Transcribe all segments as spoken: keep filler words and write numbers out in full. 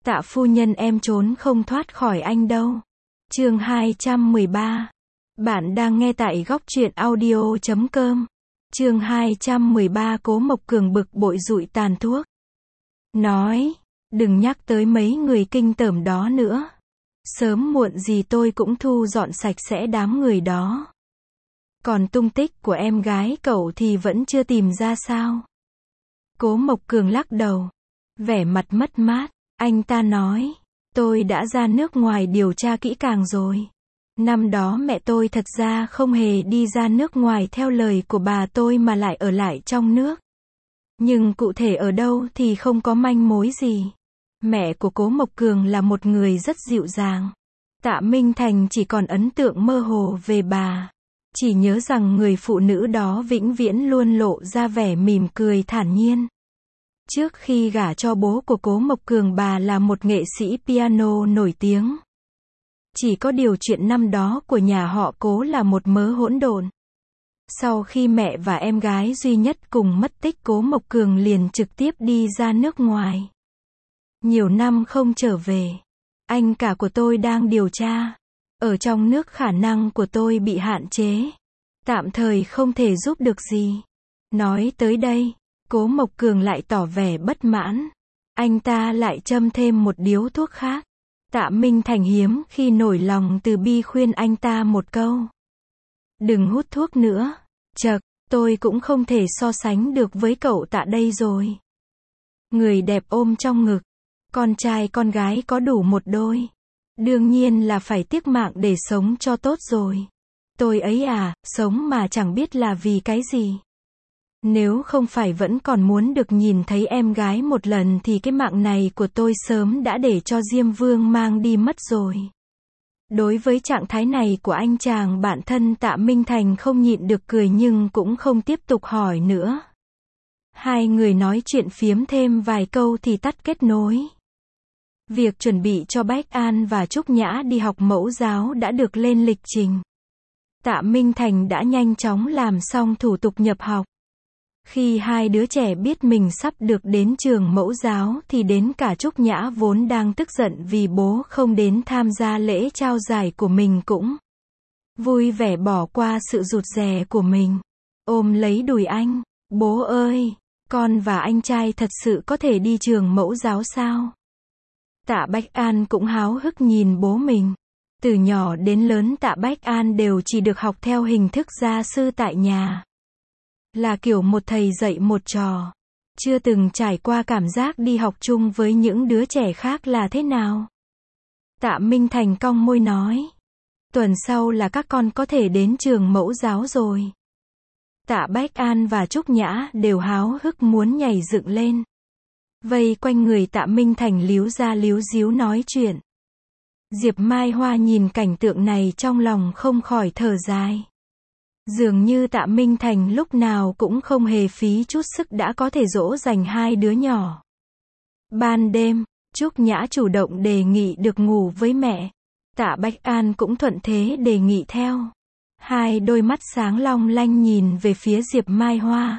Tạ phu nhân em trốn không thoát khỏi anh đâu. Chương hai trăm mười ba. Bạn đang nghe tại góc truyện audio chấm com. Chương hai trăm mười ba. Cố Mộc Cường bực bội dụi tàn thuốc. Nói, đừng nhắc tới mấy người kinh tởm đó nữa. Sớm muộn gì tôi cũng thu dọn sạch sẽ đám người đó. Còn tung tích của em gái cậu thì vẫn chưa tìm ra sao? Cố Mộc Cường lắc đầu, vẻ mặt mất mát. Anh ta nói, tôi đã ra nước ngoài điều tra kỹ càng rồi. Năm đó mẹ tôi thật ra không hề đi ra nước ngoài theo lời của bà tôi mà lại ở lại trong nước. Nhưng cụ thể ở đâu thì không có manh mối gì. Mẹ của Cố Mộc Cường là một người rất dịu dàng. Tạ Minh Thành chỉ còn ấn tượng mơ hồ về bà. Chỉ nhớ rằng người phụ nữ đó vĩnh viễn luôn lộ ra vẻ mỉm cười thản nhiên. Trước khi gả cho bố của Cố Mộc Cường, bà là một nghệ sĩ piano nổi tiếng. Chỉ có điều chuyện năm đó của nhà họ Cố là một mớ hỗn độn. Sau khi mẹ và em gái duy nhất cùng mất tích, Cố Mộc Cường liền trực tiếp đi ra nước ngoài. Nhiều năm không trở về. Anh cả của tôi đang điều tra. Ở trong nước khả năng của tôi bị hạn chế. Tạm thời không thể giúp được gì. Nói tới đây, Cố Mộc Cường lại tỏ vẻ bất mãn. Anh ta lại châm thêm một điếu thuốc khác. Tạ Minh Thành hiếm khi nổi lòng từ bi khuyên anh ta một câu. Đừng hút thuốc nữa. Chậc, tôi cũng không thể so sánh được với cậu Tạ đây rồi. Người đẹp ôm trong ngực. Con trai con gái có đủ một đôi. Đương nhiên là phải tiếc mạng để sống cho tốt rồi. Tôi ấy à, sống mà chẳng biết là vì cái gì. Nếu không phải vẫn còn muốn được nhìn thấy em gái một lần thì cái mạng này của tôi sớm đã để cho Diêm Vương mang đi mất rồi. Đối với trạng thái này của anh chàng bạn thân, Tạ Minh Thành không nhịn được cười nhưng cũng không tiếp tục hỏi nữa. Hai người nói chuyện phiếm thêm vài câu thì tắt kết nối. Việc chuẩn bị cho Bách An và Trúc Nhã đi học mẫu giáo đã được lên lịch trình. Tạ Minh Thành đã nhanh chóng làm xong thủ tục nhập học. Khi hai đứa trẻ biết mình sắp được đến trường mẫu giáo thì đến cả Trúc Nhã vốn đang tức giận vì bố không đến tham gia lễ trao giải của mình cũng vui vẻ bỏ qua sự rụt rè của mình. Ôm lấy đùi anh, bố ơi, con và anh trai thật sự có thể đi trường mẫu giáo sao? Tạ Bách An cũng háo hức nhìn bố mình. Từ nhỏ đến lớn Tạ Bách An đều chỉ được học theo hình thức gia sư tại nhà. Là kiểu một thầy dạy một trò. Chưa từng trải qua cảm giác đi học chung với những đứa trẻ khác là thế nào. Tạ Minh Thành cong môi nói. Tuần sau là các con có thể đến trường mẫu giáo rồi. Tạ Bách An và Trúc Nhã đều háo hức muốn nhảy dựng lên. Vây quanh người Tạ Minh Thành líu ra líu díu nói chuyện. Diệp Mai Hoa nhìn cảnh tượng này trong lòng không khỏi thở dài. Dường như Tạ Minh Thành lúc nào cũng không hề phí chút sức đã có thể dỗ dành hai đứa nhỏ. Ban đêm, Trúc Nhã chủ động đề nghị được ngủ với mẹ. Tạ Bách An cũng thuận thế đề nghị theo. Hai đôi mắt sáng long lanh nhìn về phía Diệp Mai Hoa.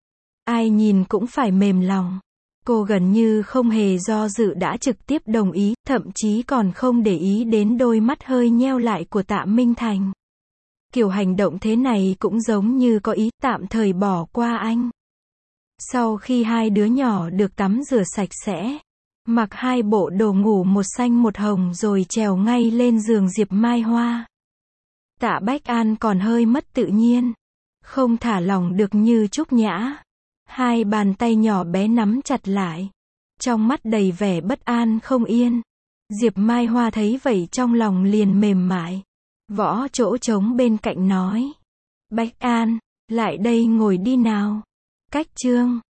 Ai nhìn cũng phải mềm lòng. Cô gần như không hề do dự đã trực tiếp đồng ý, thậm chí còn không để ý đến đôi mắt hơi nheo lại của Tạ Minh Thành. Kiểu hành động thế này cũng giống như có ý tạm thời bỏ qua anh. Sau khi hai đứa nhỏ được tắm rửa sạch sẽ, mặc hai bộ đồ ngủ một xanh một hồng rồi trèo ngay lên giường Diệp Mai Hoa. Tạ Bách An còn hơi mất tự nhiên, không thả lỏng được như Trúc Nhã. Hai bàn tay nhỏ bé nắm chặt lại, trong mắt đầy vẻ bất an không yên. Diệp Mai Hoa thấy vậy trong lòng liền mềm mại. Võ chỗ trống bên cạnh nói. Bách An, lại đây ngồi đi nào. Cách chương.